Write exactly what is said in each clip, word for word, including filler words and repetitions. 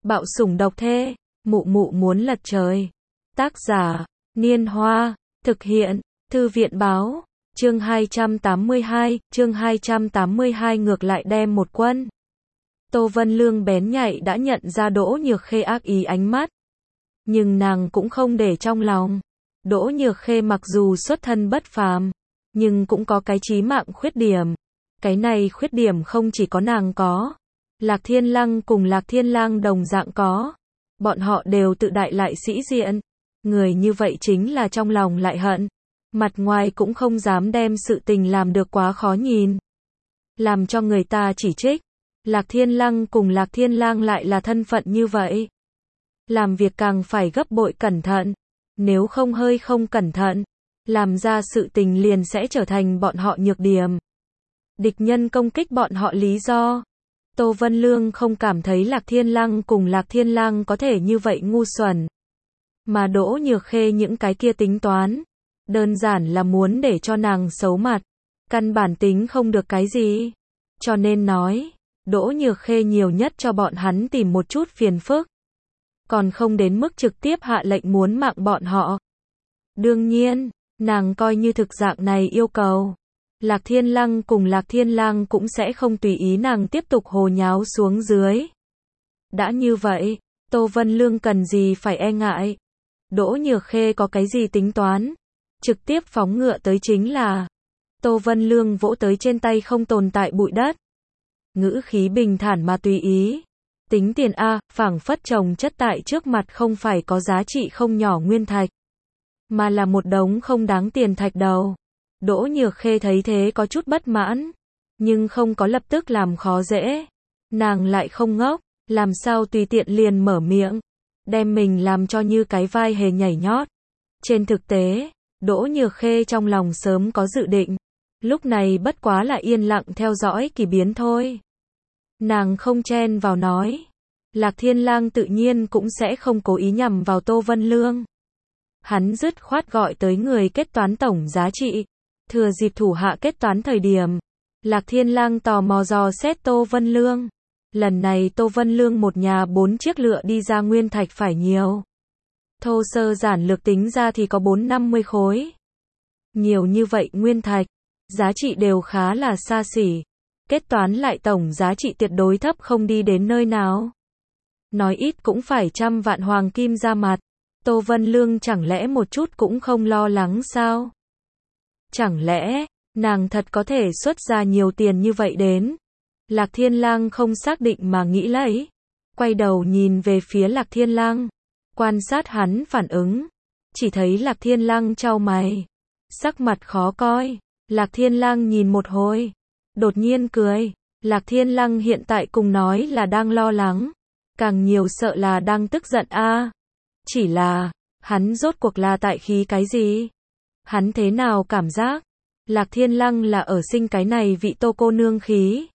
Bạo sủng độc thê, mụ mụ muốn lật trời. Tác giả, Niên Hoa, thực hiện, Thư viện Báo, chương hai trăm tám mươi hai, chương hai trăm tám mươi hai ngược lại đem một quân. Tô Vân Lương bén nhạy đã nhận ra Đỗ Nhược Khê ác ý ánh mắt. Nhưng nàng cũng không để trong lòng. Đỗ Nhược Khê mặc dù xuất thân bất phàm, nhưng cũng có cái chí mạng khuyết điểm. Cái này khuyết điểm không chỉ có nàng có. Lạc Thiên Lăng cùng Lạc Thiên Lang đồng dạng có. Bọn họ đều tự đại lại sĩ diện. Người như vậy chính là trong lòng lại hận. Mặt ngoài cũng không dám đem sự tình làm được quá khó nhìn. Làm cho người ta chỉ trích. Lạc Thiên Lăng cùng Lạc Thiên Lang lại là thân phận như vậy. Làm việc càng phải gấp bội cẩn thận. Nếu không hơi không cẩn thận, làm ra sự tình liền sẽ trở thành bọn họ nhược điểm. Địch nhân công kích bọn họ lý do. Tô Vân Lương không cảm thấy Lạc Thiên Lăng cùng Lạc Thiên Lang có thể như vậy ngu xuẩn. Mà Đỗ Nhược Khê những cái kia tính toán. Đơn giản là muốn để cho nàng xấu mặt. Căn bản tính không được cái gì. Cho nên nói, Đỗ Nhược Khê nhiều nhất cho bọn hắn tìm một chút phiền phức. Còn không đến mức trực tiếp hạ lệnh muốn mạng bọn họ. Đương nhiên, nàng coi như thực dạng này yêu cầu. Lạc Thiên Lăng cùng Lạc Thiên Lang cũng sẽ không tùy ý nàng tiếp tục hồ nháo xuống dưới. Đã như vậy, Tô Vân Lương cần gì phải e ngại. Đỗ Nhược Khê có cái gì tính toán. Trực tiếp phóng ngựa tới chính là. Tô Vân Lương vỗ tới trên tay không tồn tại bụi đất. Ngữ khí bình thản mà tùy ý. Tính tiền A, phảng phất trồng chất tại trước mặt không phải có giá trị không nhỏ nguyên thạch. Mà là một đống không đáng tiền thạch đầu. Đỗ Nhược Khê thấy thế có chút bất mãn. Nhưng không có lập tức làm khó dễ. Nàng lại không ngốc. Làm sao tùy tiện liền mở miệng. Đem mình làm cho như cái vai hề nhảy nhót. Trên thực tế, Đỗ Nhược Khê trong lòng sớm có dự định. Lúc này bất quá là yên lặng theo dõi kỳ biến thôi. Nàng không chen vào nói. Lạc Thiên Lang tự nhiên cũng sẽ không cố ý nhằm vào Tô Vân Lương. Hắn dứt khoát gọi tới người kết toán tổng giá trị. Thừa dịp thủ hạ kết toán thời điểm. Lạc Thiên Lang tò mò dò xét Tô Vân Lương. Lần này Tô Vân Lương một nhà bốn chiếc lựa đi ra nguyên thạch phải nhiều. Thô sơ giản lược tính ra thì có bốn năm mươi khối. Nhiều như vậy nguyên thạch. Giá trị đều khá là xa xỉ. Kết toán lại tổng giá trị tuyệt đối thấp không đi đến nơi nào. Nói ít cũng phải trăm vạn hoàng kim ra mặt. Tô Vân Lương chẳng lẽ một chút cũng không lo lắng sao? Chẳng lẽ, nàng thật có thể xuất ra nhiều tiền như vậy đến? Lạc Thiên Lang không xác định mà nghĩ lấy. Quay đầu nhìn về phía Lạc Thiên Lang. Quan sát hắn phản ứng. Chỉ thấy Lạc Thiên Lang chau mày. Sắc mặt khó coi. Lạc Thiên Lang nhìn một hồi. Đột nhiên cười. Lạc Thiên Lăng hiện tại cùng nói là đang lo lắng. Càng nhiều sợ là đang tức giận a. À, chỉ là, hắn rốt cuộc là tại khí cái gì? Hắn thế nào cảm giác? Lạc Thiên Lăng là ở sinh cái này vị Tô cô nương khí.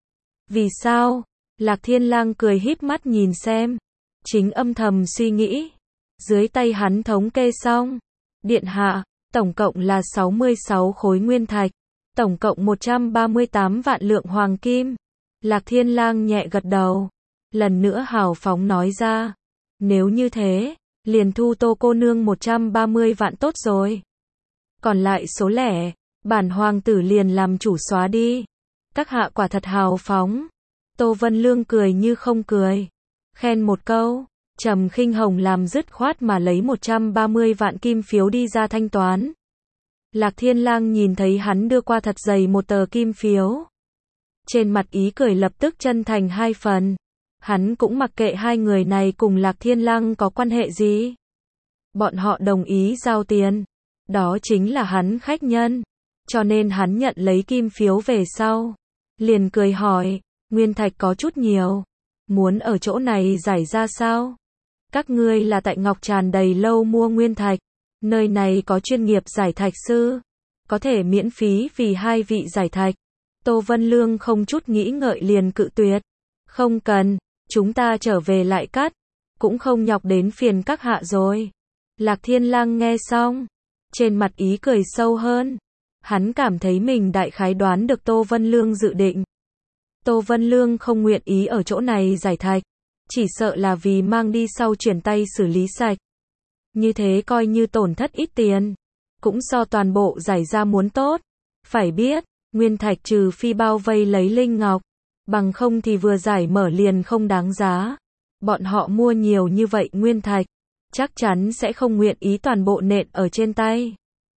Vì sao? Lạc Thiên Lăng cười híp mắt nhìn xem. Chính âm thầm suy nghĩ. Dưới tay hắn thống kê xong. Điện hạ, tổng cộng là sáu mươi sáu khối nguyên thạch. Tổng cộng một trăm ba mươi tám vạn lượng hoàng kim. Lạc Thiên Lang nhẹ gật đầu. Lần nữa hào phóng nói ra. Nếu như thế, liền thu Tô cô nương một trăm ba mươi vạn tốt rồi. Còn lại số lẻ, bản hoàng tử liền làm chủ xóa đi. Các hạ quả thật hào phóng. Tô Vân Lương cười như không cười. Khen một câu, Trầm Khinh Hồng làm dứt khoát mà lấy một trăm ba mươi vạn kim phiếu đi ra thanh toán. Lạc Thiên Lang nhìn thấy hắn đưa qua thật dày một tờ kim phiếu. Trên mặt ý cười lập tức chân thành hai phần. Hắn cũng mặc kệ hai người này cùng Lạc Thiên Lang có quan hệ gì. Bọn họ đồng ý giao tiền. Đó chính là hắn khách nhân. Cho nên hắn nhận lấy kim phiếu về sau. Liền cười hỏi, nguyên thạch có chút nhiều. Muốn ở chỗ này giải ra sao? Các ngươi là tại Ngọc Tràn đầy lâu mua nguyên thạch. Nơi này có chuyên nghiệp giải thạch sư. Có thể miễn phí vì hai vị giải thạch. Tô Vân Lương không chút nghĩ ngợi liền cự tuyệt. Không cần, chúng ta trở về lại cắt. Cũng không nhọc đến phiền các hạ rồi. Lạc Thiên Lang nghe xong. Trên mặt ý cười sâu hơn. Hắn cảm thấy mình đại khái đoán được Tô Vân Lương dự định. Tô Vân Lương không nguyện ý ở chỗ này giải thạch. chỉ sợ là vì mang đi sau chuyển tay xử lý sạch. Như thế coi như tổn thất ít tiền, cũng so toàn bộ giải ra muốn tốt. Phải biết, nguyên thạch trừ phi bao vây lấy linh ngọc, bằng không thì vừa giải mở liền không đáng giá. Bọn họ mua nhiều như vậy nguyên thạch, chắc chắn sẽ không nguyện ý toàn bộ nện ở trên tay.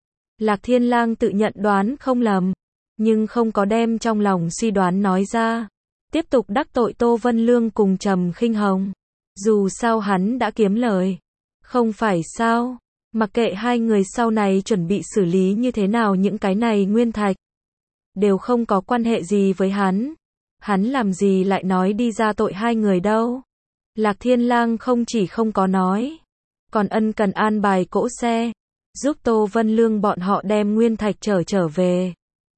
Lạc Thiên Lang tự nhận đoán không lầm, nhưng không có đem trong lòng suy đoán nói ra. Tiếp tục đắc tội Tô Vân Lương cùng Trầm Khinh Hồng. Dù sao hắn đã kiếm lời. Không phải sao? Mặc kệ hai người sau này chuẩn bị xử lý như thế nào những cái này nguyên thạch, đều không có quan hệ gì với hắn. Hắn làm gì lại nói đi ra tội hai người đâu. Lạc Thiên Lang không chỉ không có nói, còn ân cần an bài cỗ xe, giúp Tô Vân Lương bọn họ đem nguyên thạch trở trở về.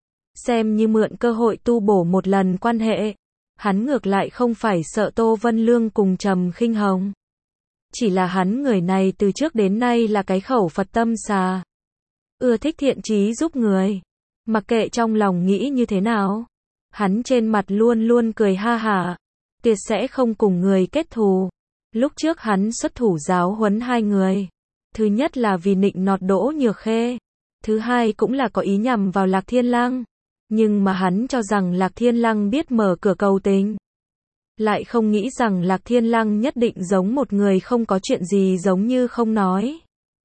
Xem như mượn cơ hội tu bổ một lần quan hệ. Hắn ngược lại không phải sợ Tô Vân Lương cùng Trầm Khinh Hồng. Chỉ là hắn người này từ trước đến nay là cái khẩu Phật tâm xà. Ưa thích thiện chí giúp người. Mặc kệ trong lòng nghĩ như thế nào. Hắn trên mặt luôn luôn cười ha hả. Tuyệt sẽ không cùng người kết thù. Lúc trước hắn xuất thủ giáo huấn hai người. Thứ nhất là vì nịnh nọt Đỗ Nhược Khê. Thứ hai cũng là có ý nhằm vào Lạc Thiên Lang. Nhưng mà hắn cho rằng Lạc Thiên Lang biết mở cửa cầu tình. Lại không nghĩ rằng Lạc Thiên Lang nhất định giống một người không có chuyện gì giống như không nói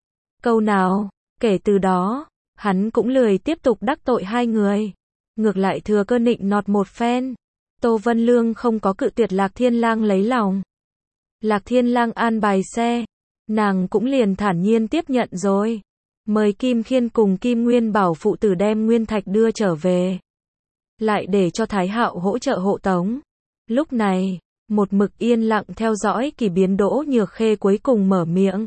câu nào. Kể từ đó, hắn cũng lười tiếp tục đắc tội hai người. Ngược lại thừa cơ nịnh nọt một phen. Tô Vân Lương không có cự tuyệt Lạc Thiên Lang lấy lòng. Lạc Thiên Lang an bài xe, nàng cũng liền thản nhiên tiếp nhận rồi. Mời Kim Khiên cùng Kim Nguyên Bảo phụ tử đem nguyên thạch đưa trở về. Lại để cho Thái Hạo hỗ trợ hộ tống. Lúc này, một mực yên lặng theo dõi kỳ biến Đỗ Nhược Khê cuối cùng mở miệng.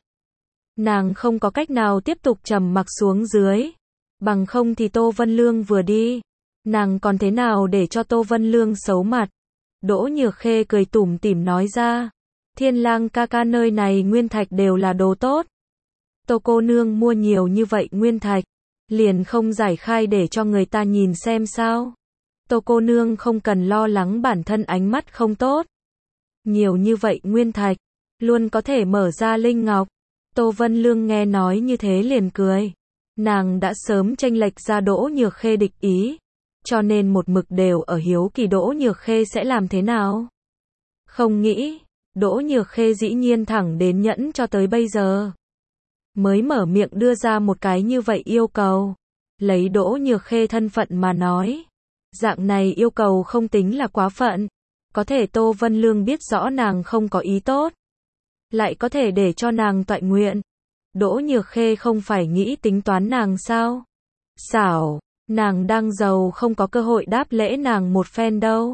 Nàng không có cách nào tiếp tục trầm mặc xuống dưới. Bằng không thì Tô Vân Lương vừa đi, nàng còn thế nào để cho Tô Vân Lương xấu mặt. Đỗ Nhược Khê cười tủm tỉm nói ra. Thiên Lang ca ca nơi này nguyên thạch đều là đồ tốt. Tô cô nương mua nhiều như vậy nguyên thạch, liền không giải khai để cho người ta nhìn xem sao. Tô cô nương không cần lo lắng bản thân ánh mắt không tốt. Nhiều như vậy nguyên thạch, luôn có thể mở ra linh ngọc. Tô Vân Lương nghe nói như thế liền cười. Nàng đã sớm chênh lệch ra Đỗ Nhược Khê địch ý, cho nên một mực đều ở hiếu kỳ Đỗ Nhược Khê sẽ làm thế nào. Không nghĩ, Đỗ Nhược Khê dĩ nhiên thẳng đến nhẫn cho tới bây giờ. Mới mở miệng đưa ra một cái như vậy yêu cầu. Lấy Đỗ Nhược Khê thân phận mà nói. Dạng này yêu cầu không tính là quá phận. Có thể Tô Vân Lương biết rõ nàng không có ý tốt. Lại có thể để cho nàng toại nguyện. Đỗ Nhược Khê không phải nghĩ tính toán nàng sao? Xảo, nàng đang giàu không có cơ hội đáp lễ nàng một phen đâu.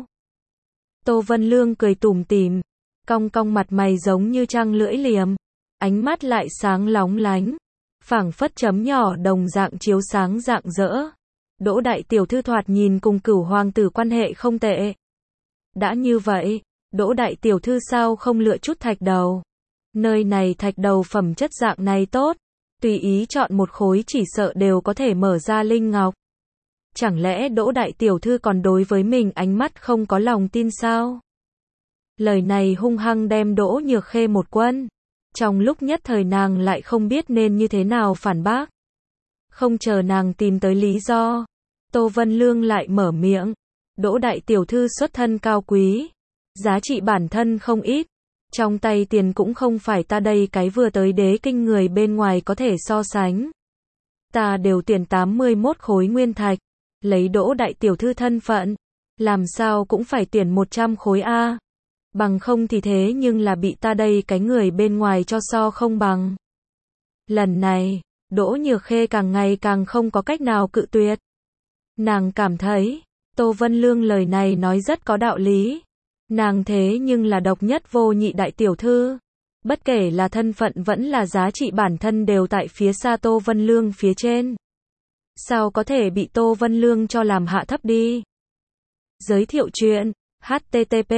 Tô Vân Lương cười tủm tỉm, cong cong mặt mày giống như trăng lưỡi liềm. Ánh mắt lại sáng lóng lánh, phảng phất chấm nhỏ đồng dạng chiếu sáng rạng rỡ. Đỗ đại tiểu thư thoạt nhìn cùng Cửu hoàng tử quan hệ không tệ. Đã như vậy, Đỗ đại tiểu thư sao không lựa chút thạch đầu? Nơi này thạch đầu phẩm chất dạng này tốt, tùy ý chọn một khối chỉ sợ đều có thể mở ra linh ngọc. Chẳng lẽ Đỗ đại tiểu thư còn đối với mình ánh mắt không có lòng tin sao? Lời này hung hăng đem Đỗ Nhược Khê một quân. Trong lúc nhất thời nàng lại không biết nên như thế nào phản bác. Không chờ nàng tìm tới lý do, Tô Vân Lương lại mở miệng. Đỗ đại tiểu thư xuất thân cao quý, giá trị bản thân không ít, trong tay tiền cũng không phải ta đây cái vừa tới đế kinh người bên ngoài có thể so sánh. Ta đều tiền tám mươi mốt khối nguyên thạch, lấy Đỗ đại tiểu thư thân phận, làm sao cũng phải tiền một trăm khối a. Bằng không thì thế nhưng là bị ta đây cái người bên ngoài cho so không bằng. Lần này, Đỗ Nhược Khê càng ngày càng không có cách nào cự tuyệt. Nàng cảm thấy, Tô Vân Lương lời này nói rất có đạo lý. Nàng thế nhưng là độc nhất vô nhị đại tiểu thư. Bất kể là thân phận vẫn là giá trị bản thân đều tại phía xa Tô Vân Lương phía trên. Sao có thể bị Tô Vân Lương cho làm hạ thấp đi? Giới thiệu chuyện H T T P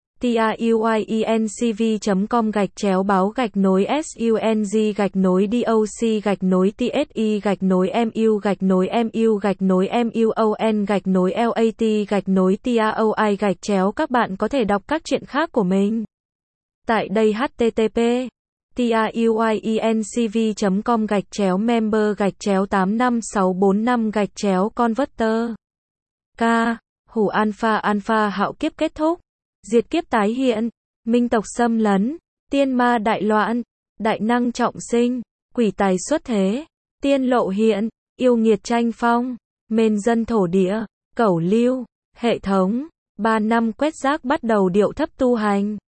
TIUIENCV chấm com gạch chéo báo gạch nối SUNG gạch nối DOC gạch nối TSI gạch nối MU gạch nối MU gạch nối MUON gạch nối LAT gạch nối TAOI gạch chéo. Các bạn có thể đọc các chuyện khác của mình Tại đây http tiuyencv chấm com gạch chéo member gạch chéo tám năm sáu bốn năm gạch chéo converter. K. Hủ alpha alpha hạo kiếp kết thúc. Diệt kiếp tái hiện. Minh tộc xâm lấn. Tiên ma đại loạn. Đại năng trọng sinh. Quỷ tài xuất thế. Tiên lộ hiện. Yêu nghiệt tranh phong. Mên dân thổ địa. Cẩu lưu. Hệ thống. Ba năm quét rác bắt đầu điệu thấp tu hành.